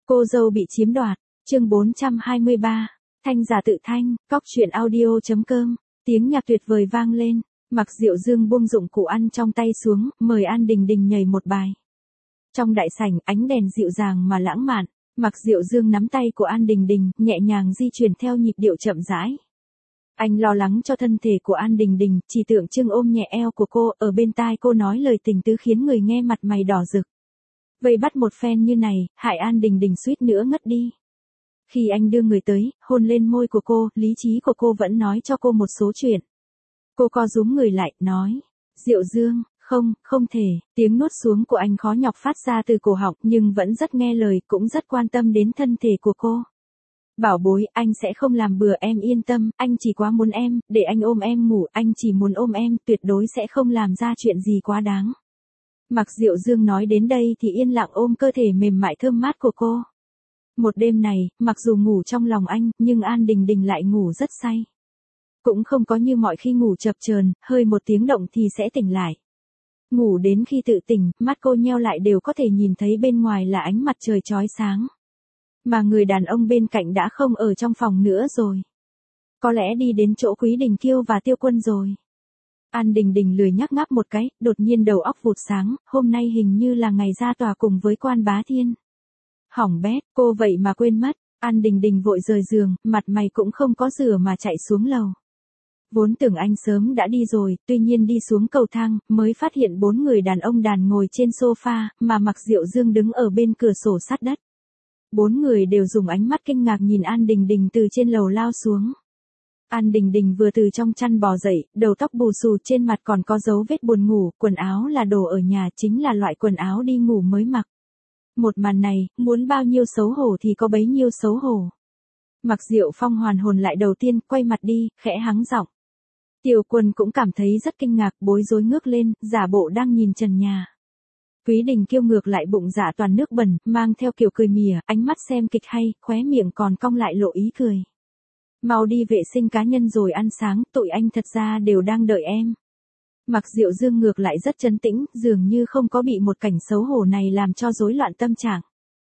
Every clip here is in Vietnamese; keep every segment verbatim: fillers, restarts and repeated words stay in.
Cô dâu bị chiếm đoạt, chương bốn trăm hai mươi ba, thanh giả tự thanh, cóc truyện audio.com, tiếng nhạc tuyệt vời vang lên, Mạc Diệu Dương buông dụng cụ ăn trong tay xuống, mời An Đình Đình nhảy một bài. Trong đại sảnh, ánh đèn dịu dàng mà lãng mạn, Mạc Diệu Dương nắm tay của An Đình Đình, nhẹ nhàng di chuyển theo nhịp điệu chậm rãi. Anh lo lắng cho thân thể của An Đình Đình, chỉ tượng trưng ôm nhẹ eo của cô, ở bên tai cô nói lời tình tứ khiến người nghe mặt mày đỏ rực. Vây bắt một phen như này, hại An Đình Đình suýt nữa ngất đi. Khi anh đưa người tới, hôn lên môi của cô, lý trí của cô vẫn nói cho cô một số chuyện. Cô co rúm người lại, nói, Diệu Dương, không, không thể, tiếng nuốt xuống của anh khó nhọc phát ra từ cổ họng nhưng vẫn rất nghe lời, cũng rất quan tâm đến thân thể của cô. Bảo bối, anh sẽ không làm bừa em yên tâm, anh chỉ quá muốn em, để anh ôm em ngủ, anh chỉ muốn ôm em, tuyệt đối sẽ không làm ra chuyện gì quá đáng. Mạc Diệu Dương nói đến đây thì yên lặng ôm cơ thể mềm mại thơm mát của cô. Một đêm này, mặc dù ngủ trong lòng anh, nhưng An Đình Đình lại ngủ rất say. Cũng không có như mọi khi ngủ chập chờn, hơi một tiếng động thì sẽ tỉnh lại. Ngủ đến khi tự tỉnh, mắt cô nheo lại đều có thể nhìn thấy bên ngoài là ánh mặt trời chói sáng. Mà người đàn ông bên cạnh đã không ở trong phòng nữa rồi. Có lẽ đi đến chỗ Quý Đình Kiêu và Tiêu Quân rồi. An Đình Đình lười nhắc ngáp một cái, đột nhiên đầu óc vụt sáng, hôm nay hình như là ngày ra tòa cùng với Quan Bá Thiên. Hỏng bét, cô vậy mà quên mất, An Đình Đình vội rời giường, mặt mày cũng không có rửa mà chạy xuống lầu. Vốn tưởng anh sớm đã đi rồi, tuy nhiên đi xuống cầu thang, mới phát hiện bốn người đàn ông đàn ngồi trên sofa, mà Mạc Diệu Dương đứng ở bên cửa sổ sát đất. Bốn người đều dùng ánh mắt kinh ngạc nhìn An Đình Đình từ trên lầu lao xuống. An Đình Đình vừa từ trong chăn bò dậy, đầu tóc bù xù, trên mặt còn có dấu vết buồn ngủ, quần áo là đồ ở nhà, chính là loại quần áo đi ngủ mới mặc. Một màn này, muốn bao nhiêu xấu hổ thì có bấy nhiêu xấu hổ. Mạc Diệu Phong hoàn hồn lại đầu tiên, quay mặt đi, khẽ hắng giọng. Tiêu Quân cũng cảm thấy rất kinh ngạc, bối rối ngước lên, giả bộ đang nhìn trần nhà. Quý Đình Kiêu ngược lại bụng dạ toàn nước bẩn, mang theo kiểu cười mỉa, ánh mắt xem kịch hay, khóe miệng còn cong lại lộ ý cười. Mau đi vệ sinh cá nhân rồi ăn sáng, tụi anh thật ra đều đang đợi em. Mạc Diệu Dương ngược lại rất trấn tĩnh, dường như không có bị một cảnh xấu hổ này làm cho rối loạn tâm trạng.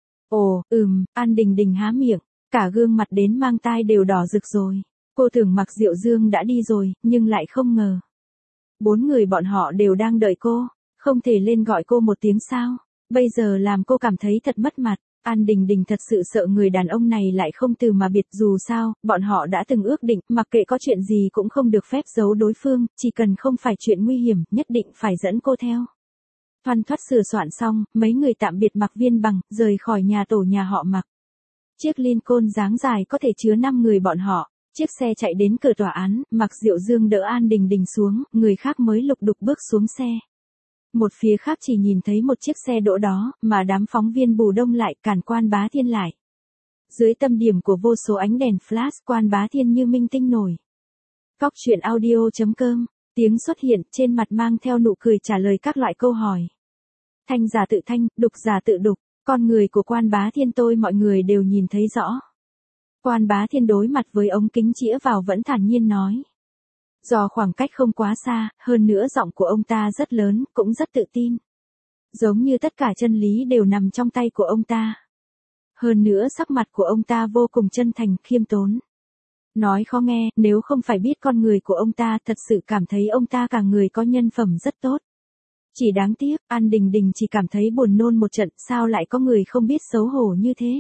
Ồ, ừm, An Đình Đình há miệng, cả gương mặt đến mang tai đều đỏ rực rồi. Cô tưởng Mạc Diệu Dương đã đi rồi, nhưng lại không ngờ. Bốn người bọn họ đều đang đợi cô, không thể lên gọi cô một tiếng sao, bây giờ làm cô cảm thấy thật mất mặt. An Đình Đình thật sự sợ người đàn ông này lại không từ mà biệt, dù sao, bọn họ đã từng ước định, mặc kệ có chuyện gì cũng không được phép giấu đối phương, chỉ cần không phải chuyện nguy hiểm, nhất định phải dẫn cô theo. Thoăn thoắt sửa soạn xong, mấy người tạm biệt Mạc Viên Bằng, rời khỏi nhà tổ nhà họ Mạc. Chiếc Lincoln dáng dài có thể chứa năm người bọn họ, chiếc xe chạy đến cửa tòa án, Mạc Diệu Dương đỡ An Đình Đình xuống, người khác mới lục đục bước xuống xe. Một phía khác chỉ nhìn thấy một chiếc xe đỗ đó, mà đám phóng viên bù đông lại, cản Quan Bá Thiên lại. Dưới tâm điểm của vô số ánh đèn flash, Quan Bá Thiên như minh tinh nổi. Cóc truyện audio.com, tiếng xuất hiện, trên mặt mang theo nụ cười trả lời các loại câu hỏi. Thanh giả tự thanh, đục giả tự đục, con người của Quan Bá Thiên tôi mọi người đều nhìn thấy rõ. Quan Bá Thiên đối mặt với ống kính chĩa vào vẫn thản nhiên nói. Do khoảng cách không quá xa, hơn nữa giọng của ông ta rất lớn, cũng rất tự tin. Giống như tất cả chân lý đều nằm trong tay của ông ta. Hơn nữa sắc mặt của ông ta vô cùng chân thành, khiêm tốn. Nói khó nghe, nếu không phải biết con người của ông ta, thật sự cảm thấy ông ta cả người có nhân phẩm rất tốt. Chỉ đáng tiếc, An Đình Đình chỉ cảm thấy buồn nôn một trận, sao lại có người không biết xấu hổ như thế.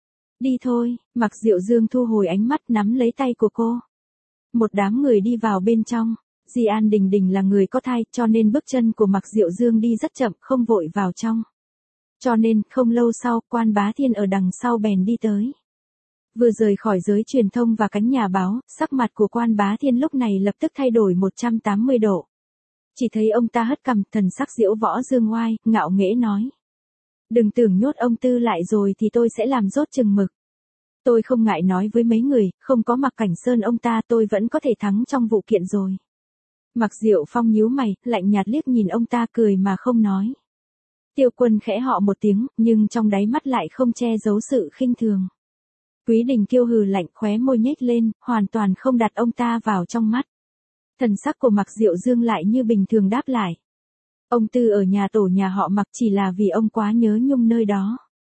Đi thôi, Mạc Diệu Dương thu hồi ánh mắt nắm lấy tay của cô. Một đám người đi vào bên trong, dì An Đình Đình là người có thai cho nên bước chân của Mạc Diệu Dương đi rất chậm, không vội vào trong. Cho nên, không lâu sau, Quan Bá Thiên ở đằng sau bèn đi tới. Vừa rời khỏi giới truyền thông và cánh nhà báo, sắc mặt của Quan Bá Thiên lúc này lập tức thay đổi một trăm tám mươi độ. Chỉ thấy ông ta hất cằm, thần sắc diễu võ dương oai, ngạo nghễ nói. Đừng tưởng nhốt ông Tư lại rồi thì tôi sẽ làm rốt chừng mực. Tôi không ngại nói với mấy người, không có Mạc Cảnh Sơn ông ta tôi vẫn có thể thắng trong vụ kiện rồi. Mạc Diệu Phong nhíu mày, lạnh nhạt liếc nhìn ông ta cười mà không nói. Tiêu Quân khẽ họ một tiếng, nhưng trong đáy mắt lại không che giấu sự khinh thường. Quý Đình Kiêu hừ lạnh, khóe môi nhếch lên, hoàn toàn không đặt ông ta vào trong mắt. Thần sắc của Mạc Diệu Dương lại như bình thường đáp lại. Ông Tư ở nhà tổ nhà họ Mạc chỉ là vì ông quá nhớ nhung nơi đó.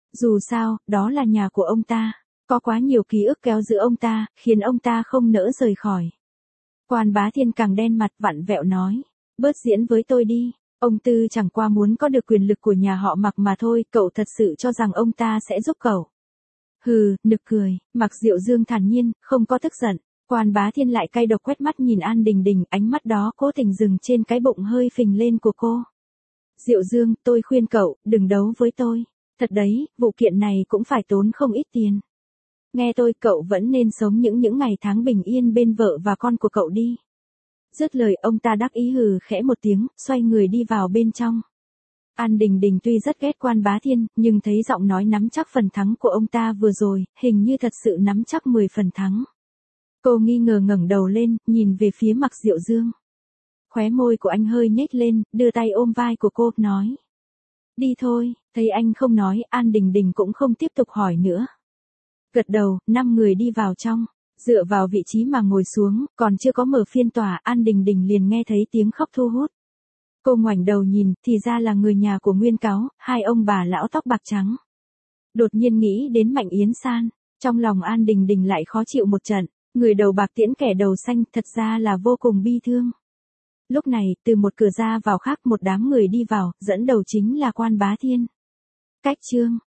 Dù sao, đó là nhà của ông ta. Có quá nhiều ký ức kéo giữ ông ta, khiến ông ta không nỡ rời khỏi. Quan Bá Thiên càng đen mặt vặn vẹo nói. Bớt diễn với tôi đi. Ông Tư chẳng qua muốn có được quyền lực của nhà họ Mạc mà thôi, cậu thật sự cho rằng ông ta sẽ giúp cậu. Hừ, nực cười, Mạc Diệu Dương thản nhiên, không có tức giận. Quan Bá Thiên lại cay độc quét mắt nhìn An Đình Đình, ánh mắt đó cố tình dừng trên cái bụng hơi phình lên của cô. Diệu Dương, tôi khuyên cậu, đừng đấu với tôi. Thật đấy, vụ kiện này cũng phải tốn không ít tiền. Nghe tôi, cậu vẫn nên sống những những ngày tháng bình yên bên vợ và con của cậu đi. Dứt lời ông ta đắc ý hừ khẽ một tiếng, xoay người đi vào bên trong. An Đình Đình tuy rất ghét Quan Bá Thiên, nhưng thấy giọng nói nắm chắc phần thắng của ông ta vừa rồi, hình như thật sự nắm chắc mười phần thắng. Cô nghi ngờ ngẩng đầu lên, nhìn về phía Mạc Diệu Dương. Khóe môi của anh hơi nhếch lên, đưa tay ôm vai của cô, nói. Đi thôi, thấy anh không nói, An Đình Đình cũng không tiếp tục hỏi nữa. Gật đầu, năm người đi vào trong, dựa vào vị trí mà ngồi xuống, còn chưa có mở phiên tòa, An Đình Đình liền nghe thấy tiếng khóc thu hút. Cô ngoảnh đầu nhìn, thì ra là người nhà của Nguyên Cáo, hai ông bà lão tóc bạc trắng. Đột nhiên nghĩ đến Mạnh Yến San, trong lòng An Đình Đình lại khó chịu một trận, người đầu bạc tiễn kẻ đầu xanh, thật ra là vô cùng bi thương. Lúc này, từ một cửa ra vào khác một đám người đi vào, dẫn đầu chính là Quan Bá Thiên. Cách chương